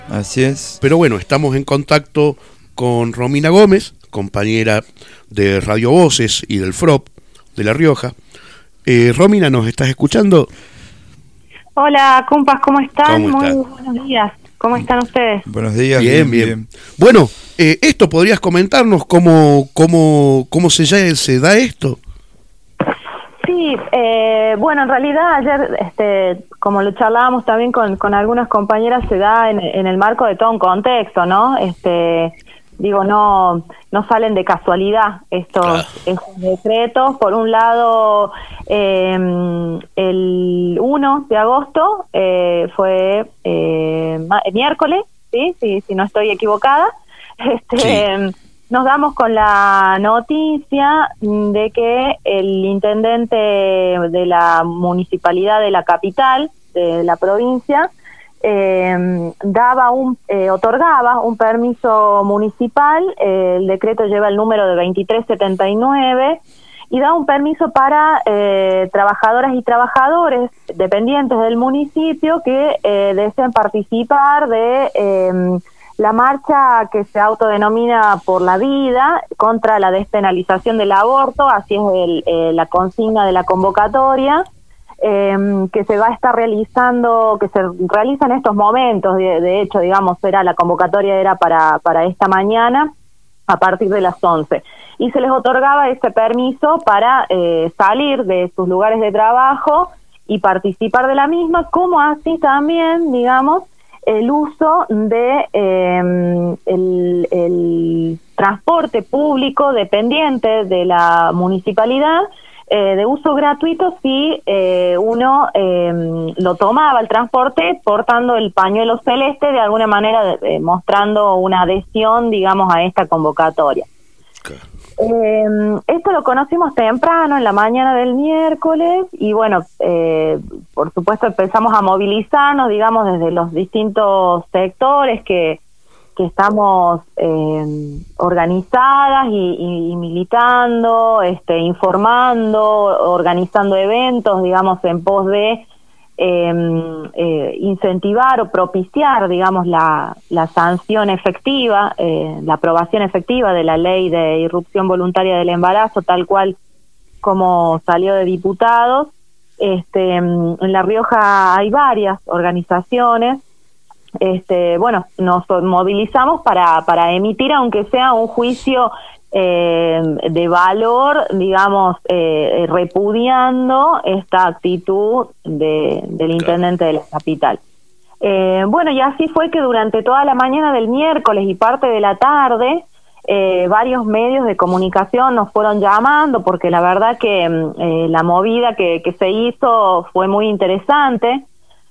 Así es. Pero bueno, estamos en contacto con Romina Gómez, compañera de Radio Voces y del FROP de La Rioja. Romina, ¿nos estás escuchando? Hola, compas, ¿cómo están? ¿Cómo están? Muy buenos días. ¿Cómo están ustedes? Buenos días. Bien. Bueno, esto podrías comentarnos cómo se da esto. Sí, bueno, en realidad ayer, como lo charlábamos también con algunas compañeras, se da en el marco de todo un contexto, ¿no? Digo, no salen de casualidad estos decretos. Por un lado, el 1 de agosto fue miércoles, ¿sí? Si no estoy equivocada. Sí. Nos damos con la noticia de que el intendente de la municipalidad de la capital, de la provincia, otorgaba un permiso municipal. El decreto lleva el número de 2379 y da un permiso para trabajadoras y trabajadores dependientes del municipio que deseen participar de la marcha que se autodenomina Por la Vida contra la despenalización del aborto. Así es la consigna de la convocatoria. Que se va a estar realizando, que se realiza en estos momentos. De hecho, digamos, la convocatoria era para esta mañana a partir de las 11, y se les otorgaba ese permiso para salir de sus lugares de trabajo y participar de la misma, como así también, digamos, el uso de el transporte público dependiente de la municipalidad, de uso gratuito si uno lo tomaba el transporte portando el pañuelo celeste, de alguna manera mostrando una adhesión, digamos, a esta convocatoria. Esto lo conocimos temprano, en la mañana del miércoles, y bueno, por supuesto empezamos a movilizarnos, digamos, desde los distintos sectores que estamos organizadas y militando, informando, organizando eventos, digamos, en pos de incentivar o propiciar, digamos, la sanción efectiva, la aprobación efectiva de la ley de irrupción voluntaria del embarazo, tal cual como salió de diputados. En La Rioja hay varias organizaciones. Bueno, nos movilizamos para emitir, aunque sea un juicio de valor, digamos, repudiando esta actitud del intendente de la capital. Bueno, y así fue que durante toda la mañana del miércoles y parte de la tarde, varios medios de comunicación nos fueron llamando, porque la verdad que la movida que se hizo fue muy interesante.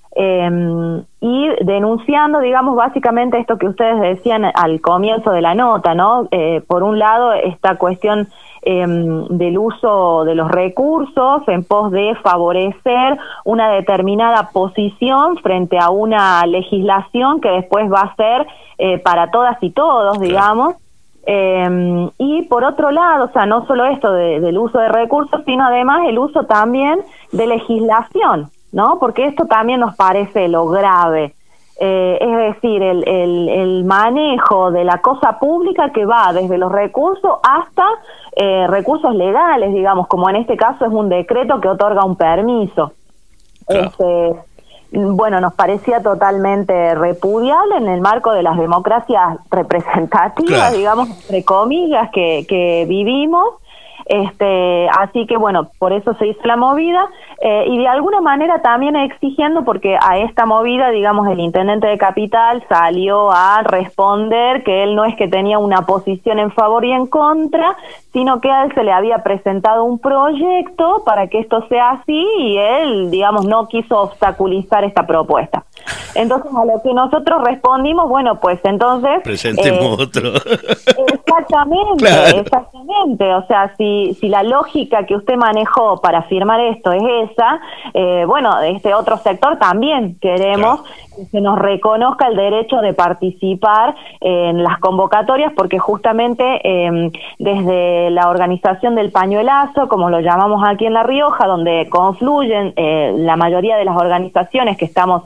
Y denunciando, digamos, básicamente esto que ustedes decían al comienzo de la nota, ¿no? Por un lado, esta cuestión del uso de los recursos en pos de favorecer una determinada posición frente a una legislación que después va a ser para todas y todos, digamos. Y por otro lado, o sea, no solo esto del uso de recursos, sino además el uso también de legislación, ¿no? Porque esto también nos parece lo grave. Es decir, el manejo de la cosa pública que va desde los recursos hasta recursos legales, digamos, como en este caso es un decreto que otorga un permiso. Claro. Bueno, nos parecía totalmente repudiable en el marco de las democracias representativas, claro, digamos, entre comillas, que vivimos. Así que bueno, por eso se hizo la movida, y de alguna manera también exigiendo, porque a esta movida, digamos, el intendente de Capital salió a responder que él no es que tenía una posición en favor y en contra, sino que a él se le había presentado un proyecto para que esto sea así, y él, digamos, no quiso obstaculizar esta propuesta. Entonces, a lo que nosotros respondimos, bueno, pues entonces... presentemos otro. Exactamente, claro. Exactamente. O sea, si la lógica que usted manejó para firmar esto es esa, bueno, de este otro sector también queremos, claro, que se nos reconozca el derecho de participar en las convocatorias, porque justamente desde la organización del pañuelazo, como lo llamamos aquí en La Rioja, donde confluyen la mayoría de las organizaciones que estamos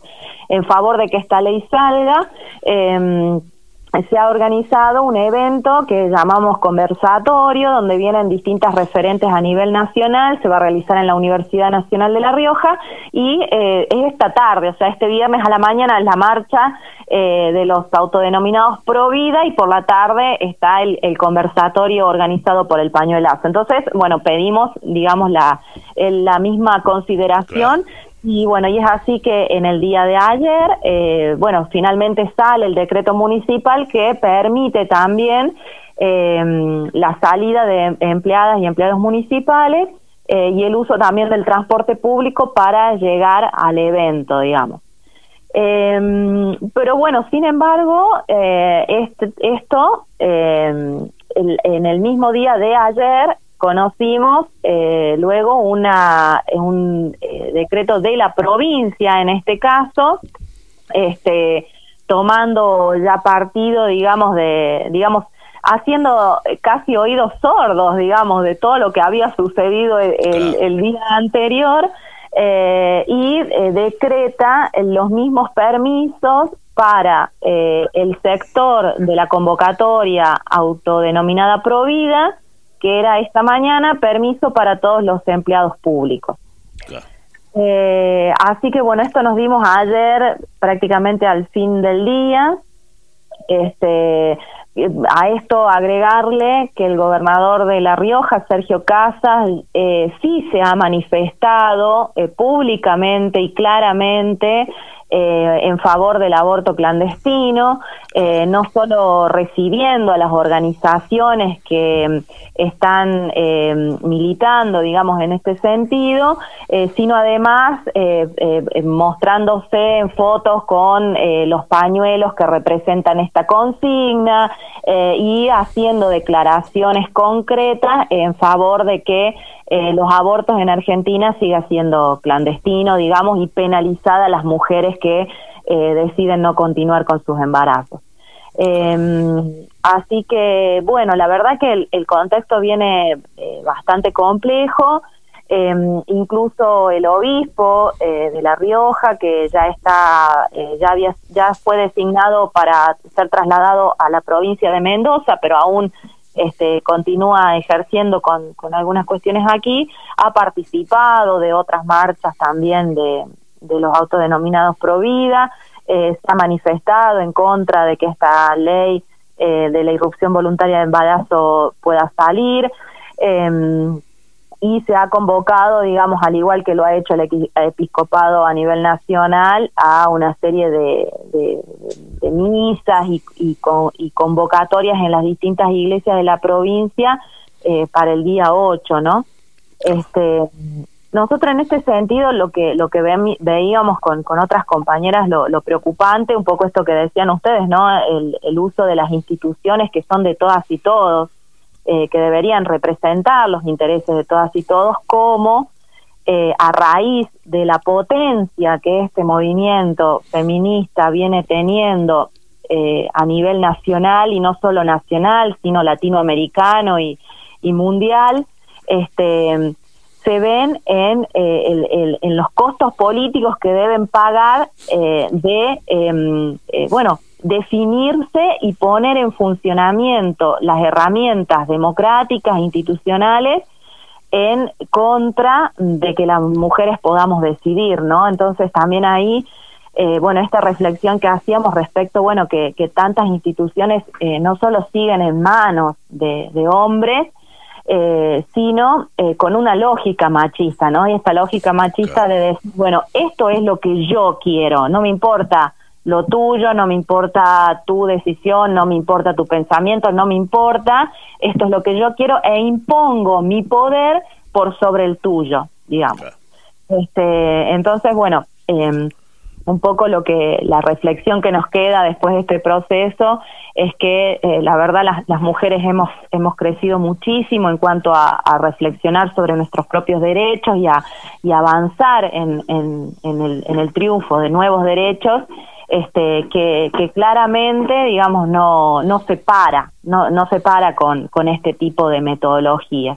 en favor de que esta ley salga, se ha organizado un evento que llamamos conversatorio, donde vienen distintas referentes a nivel nacional, se va a realizar en la Universidad Nacional de La Rioja, y es esta tarde, o sea, este viernes a la mañana es la marcha de los autodenominados Pro Vida, y por la tarde está el conversatorio organizado por el Pañuelazo. Entonces, bueno, pedimos, digamos, la misma consideración. Claro. Y bueno, y es así que en el día de ayer, bueno, finalmente sale el decreto municipal que permite también la salida de empleadas y empleados municipales y el uso también del transporte público para llegar al evento, digamos. Pero bueno, sin embargo, en el mismo día de ayer conocimos luego un decreto de la provincia, en este caso, tomando ya partido, digamos, haciendo casi oídos sordos, digamos, de todo lo que había sucedido el día anterior, y decreta los mismos permisos para el sector de la convocatoria autodenominada Provida, que era esta mañana, permiso para todos los empleados públicos. Claro. Así que bueno, esto nos dimos ayer prácticamente al fin del día. A esto agregarle que el gobernador de La Rioja, Sergio Casas, sí se ha manifestado públicamente y claramente en favor del aborto clandestino, no solo recibiendo a las organizaciones que están militando, digamos, en este sentido, sino además mostrándose en fotos con los pañuelos que representan esta consigna y haciendo declaraciones concretas en favor de que los abortos en Argentina siga siendo clandestino, digamos, y penalizada a las mujeres que deciden no continuar con sus embarazos. Así que, bueno, la verdad que el contexto viene bastante complejo. Incluso el obispo de La Rioja, que ya está, ya fue designado para ser trasladado a la provincia de Mendoza, pero aún continúa ejerciendo con algunas cuestiones aquí, ha participado de otras marchas también de los autodenominados Pro Vida, se ha manifestado en contra de que esta ley de la irrupción voluntaria de embarazo pueda salir, y se ha convocado, digamos, al igual que lo ha hecho el episcopado a nivel nacional, a una serie de misas y convocatorias en las distintas iglesias de la provincia para el día 8, ¿no? Nosotros en este sentido lo que veíamos con otras compañeras, lo preocupante, un poco esto que decían ustedes, ¿no? El uso de las instituciones que son de todas y todos, que deberían representar los intereses de todas y todos, como a raíz de la potencia que este movimiento feminista viene teniendo a nivel nacional, y no solo nacional, sino latinoamericano y mundial, se ven en los costos políticos que deben pagar definirse y poner en funcionamiento las herramientas democráticas e institucionales en contra de que las mujeres podamos decidir, ¿no? Entonces también ahí, esta reflexión que hacíamos respecto, que tantas instituciones no solo siguen en manos de hombres, sino con una lógica machista, ¿no? Y esta lógica machista de decir, esto es lo que yo quiero, no me importa lo tuyo, no me importa tu decisión, no me importa tu pensamiento, no me importa, esto es lo que yo quiero e impongo mi poder por sobre el tuyo, digamos. Claro. Entonces, un poco la reflexión que nos queda después de este proceso es que la verdad las mujeres hemos crecido muchísimo en cuanto a reflexionar sobre nuestros propios derechos y avanzar en el triunfo de nuevos derechos, que claramente, digamos, no se para con este tipo de metodología.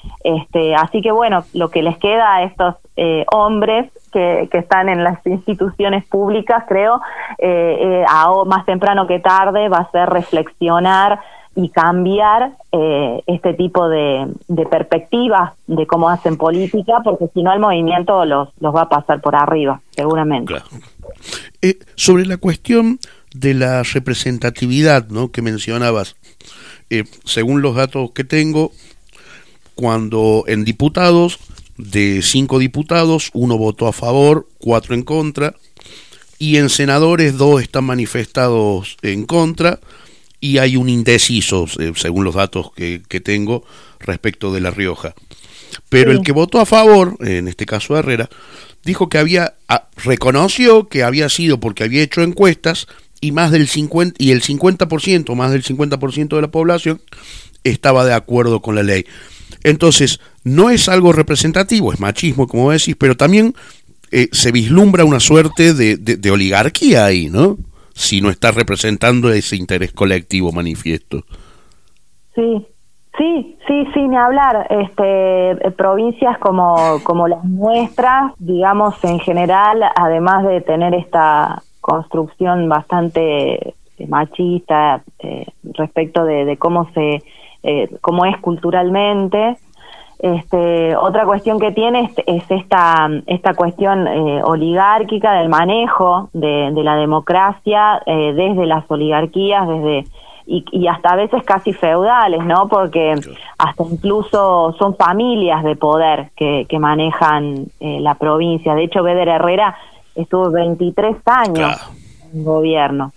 Así que bueno, lo que les queda a estos hombres que están en las instituciones públicas, creo, más temprano que tarde, va a ser reflexionar y cambiar este tipo de perspectivas de cómo hacen política, porque si no el movimiento los va a pasar por arriba, seguramente. Claro. Sobre la cuestión de la representatividad, ¿no?, que mencionabas, según los datos que tengo, cuando en diputados, de 5 diputados, 1 votó a favor, 4 en contra, y en senadores 2 están manifestados en contra, y hay un indeciso, según los datos que tengo, respecto de La Rioja. Pero sí, el que votó a favor, en este caso Herrera, dijo que reconoció que había sido porque había hecho encuestas y más del 50%, más del 50% de la población estaba de acuerdo con la ley. Entonces, no es algo representativo, es machismo, como decís, pero también se vislumbra una suerte de oligarquía ahí, ¿no? Si no está representando ese interés colectivo manifiesto. Sí, ni hablar. Provincias como las nuestras, digamos, en general, además de tener esta construcción bastante machista respecto de cómo es culturalmente, otra cuestión que tiene es esta cuestión oligárquica del manejo de la democracia desde las oligarquías, y hasta a veces casi feudales, ¿no? Porque hasta incluso son familias de poder que manejan la provincia. De hecho, Beder Herrera estuvo 23 años en gobierno,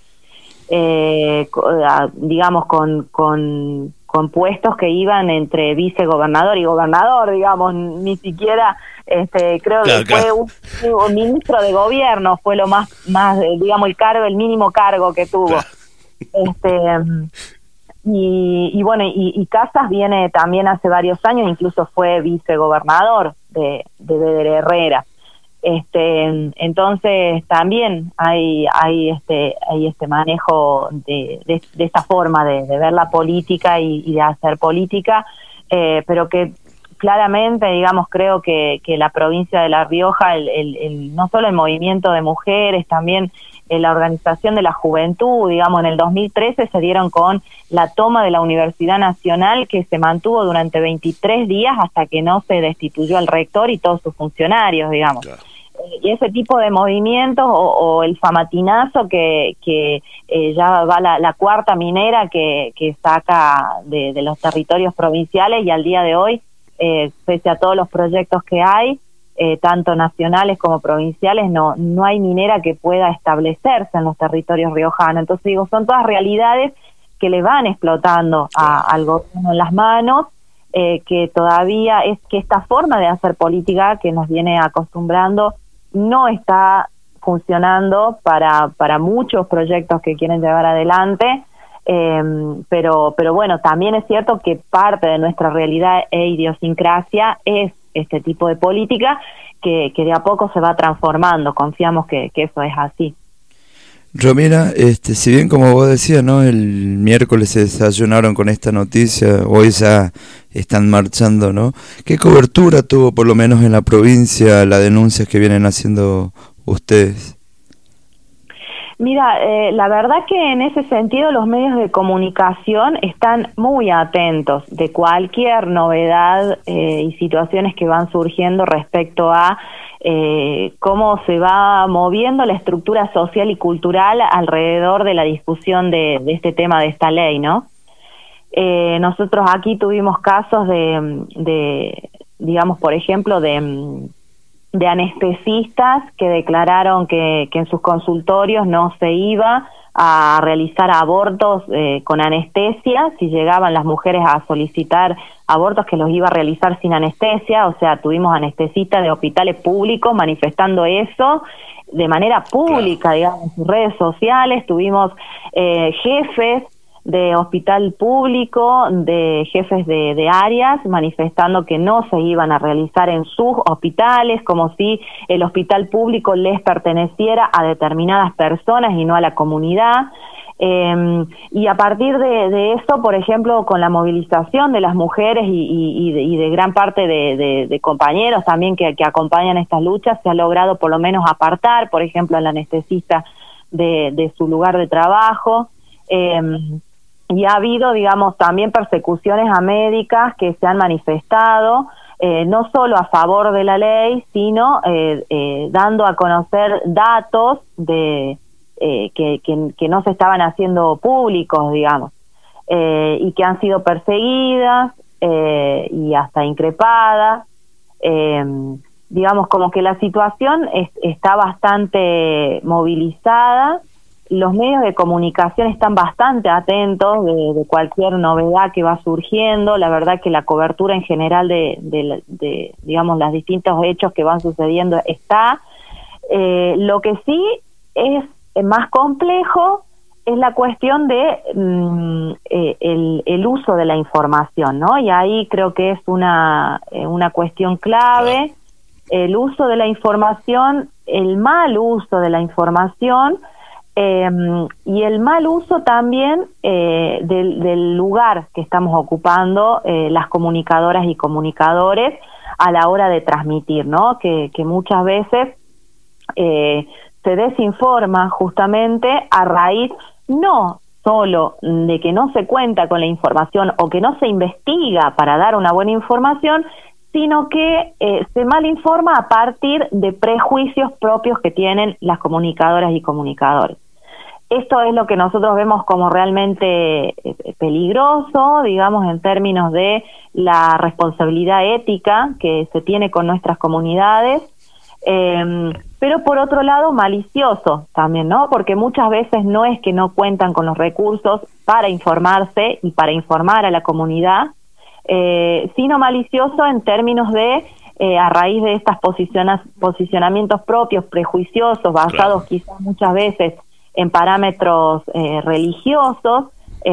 digamos, con puestos que iban entre vicegobernador y gobernador, digamos, ni siquiera, creo que fue un ministro de gobierno, fue lo más digamos, el mínimo cargo que tuvo. Y bueno, y Casas viene también hace varios años, incluso fue vicegobernador de Beder Herrera. Entonces también hay este manejo de esta forma de ver la política y de hacer política, pero que claramente, digamos, creo que la provincia de La Rioja, no solo el movimiento de mujeres, también la organización de la juventud, digamos, en el 2013 se dieron con la toma de la Universidad Nacional, que se mantuvo durante 23 días hasta que no se destituyó al rector y todos sus funcionarios, digamos. Claro. Y ese tipo de movimientos, o el famatinazo que ya va la cuarta minera que saca de los territorios provinciales, y al día de hoy, pese a todos los proyectos que hay, tanto nacionales como provinciales, no hay minera que pueda establecerse en los territorios riojanos. Entonces digo, son todas realidades que le van explotando al gobierno en las manos, que todavía es que esta forma de hacer política que nos viene acostumbrando no está funcionando para muchos proyectos que quieren llevar adelante, pero bueno, también es cierto que parte de nuestra realidad e idiosincrasia es este tipo de política que de a poco se va transformando. Confiamos que eso es así. Romina, si bien como vos decías, ¿no?, el miércoles se desayunaron con esta noticia, hoy ya están marchando, ¿no? ¿Qué cobertura tuvo, por lo menos en la provincia, las denuncias que vienen haciendo ustedes? Mira, la verdad que en ese sentido los medios de comunicación están muy atentos de cualquier novedad y situaciones que van surgiendo respecto a cómo se va moviendo la estructura social y cultural alrededor de la discusión de este tema, de esta ley, ¿no? Nosotros aquí tuvimos casos digamos, por ejemplo, de anestesistas que declararon que en sus consultorios no se iba a realizar abortos con anestesia, si llegaban las mujeres a solicitar abortos, que los iba a realizar sin anestesia. O sea, tuvimos anestesistas de hospitales públicos manifestando eso de manera pública, digamos, en sus redes sociales. Tuvimos jefes de hospital público, de jefes de áreas, manifestando que no se iban a realizar en sus hospitales, como si el hospital público les perteneciera a determinadas personas y no a la comunidad. Y a partir de eso, por ejemplo, con la movilización de las mujeres y de gran parte de compañeros también que acompañan estas luchas, se ha logrado por lo menos apartar, por ejemplo, al anestesista de su lugar de trabajo. Y ha habido, digamos, también persecuciones a médicas que se han manifestado, no solo a favor de la ley, sino dando a conocer datos que no se estaban haciendo públicos, digamos, y que han sido perseguidas y hasta increpadas. Digamos, como que la situación está bastante movilizada. Los medios de comunicación están bastante atentos de cualquier novedad que va surgiendo. La verdad que la cobertura en general de digamos, los distintos hechos que van sucediendo está. Lo que sí es más complejo es la cuestión de el uso de la información, ¿no? Y ahí creo que es una cuestión clave. El uso de la información, el mal uso de la información, y el mal uso también del lugar que estamos ocupando las comunicadoras y comunicadores a la hora de transmitir, ¿no? Que muchas veces se desinforma justamente a raíz no solo de que no se cuenta con la información o que no se investiga para dar una buena información, sino que se malinforma a partir de prejuicios propios que tienen las comunicadoras y comunicadores. Esto es lo que nosotros vemos como realmente peligroso, digamos, en términos de la responsabilidad ética que se tiene con nuestras comunidades, pero por otro lado malicioso también, ¿no? Porque muchas veces no es que no cuentan con los recursos para informarse y para informar a la comunidad, sino malicioso en términos de a raíz de estos posicionamientos propios, prejuiciosos, basados quizás muchas veces en parámetros religiosos,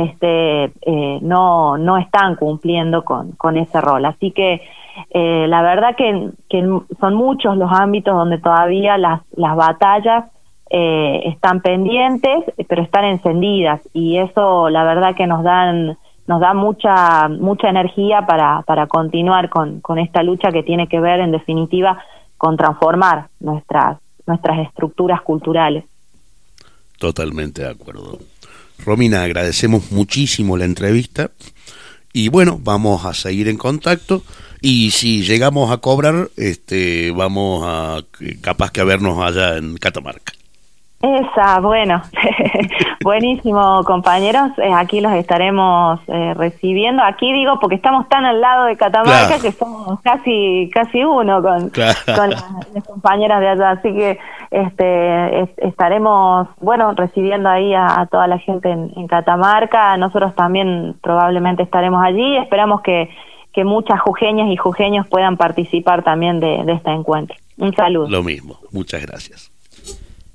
no están cumpliendo con ese rol. Así que la verdad que son muchos los ámbitos donde todavía las batallas están pendientes, pero están encendidas, y eso la verdad que nos da mucha energía para continuar con esta lucha que tiene que ver en definitiva con transformar nuestras estructuras culturales. Totalmente de acuerdo. Romina, agradecemos muchísimo la entrevista y bueno, vamos a seguir en contacto, y si llegamos a cobrar, vamos a capaz que a vernos allá en Catamarca. Bueno, buenísimo, compañeros, aquí los estaremos recibiendo. Aquí digo porque estamos tan al lado de Catamarca, claro, que somos casi uno con las compañeras de allá, así que estaremos, bueno, recibiendo ahí a toda la gente en Catamarca. Nosotros también probablemente estaremos allí. Esperamos que muchas jujeñas y jujeños puedan participar también de este encuentro. Un saludo. Lo mismo, muchas gracias.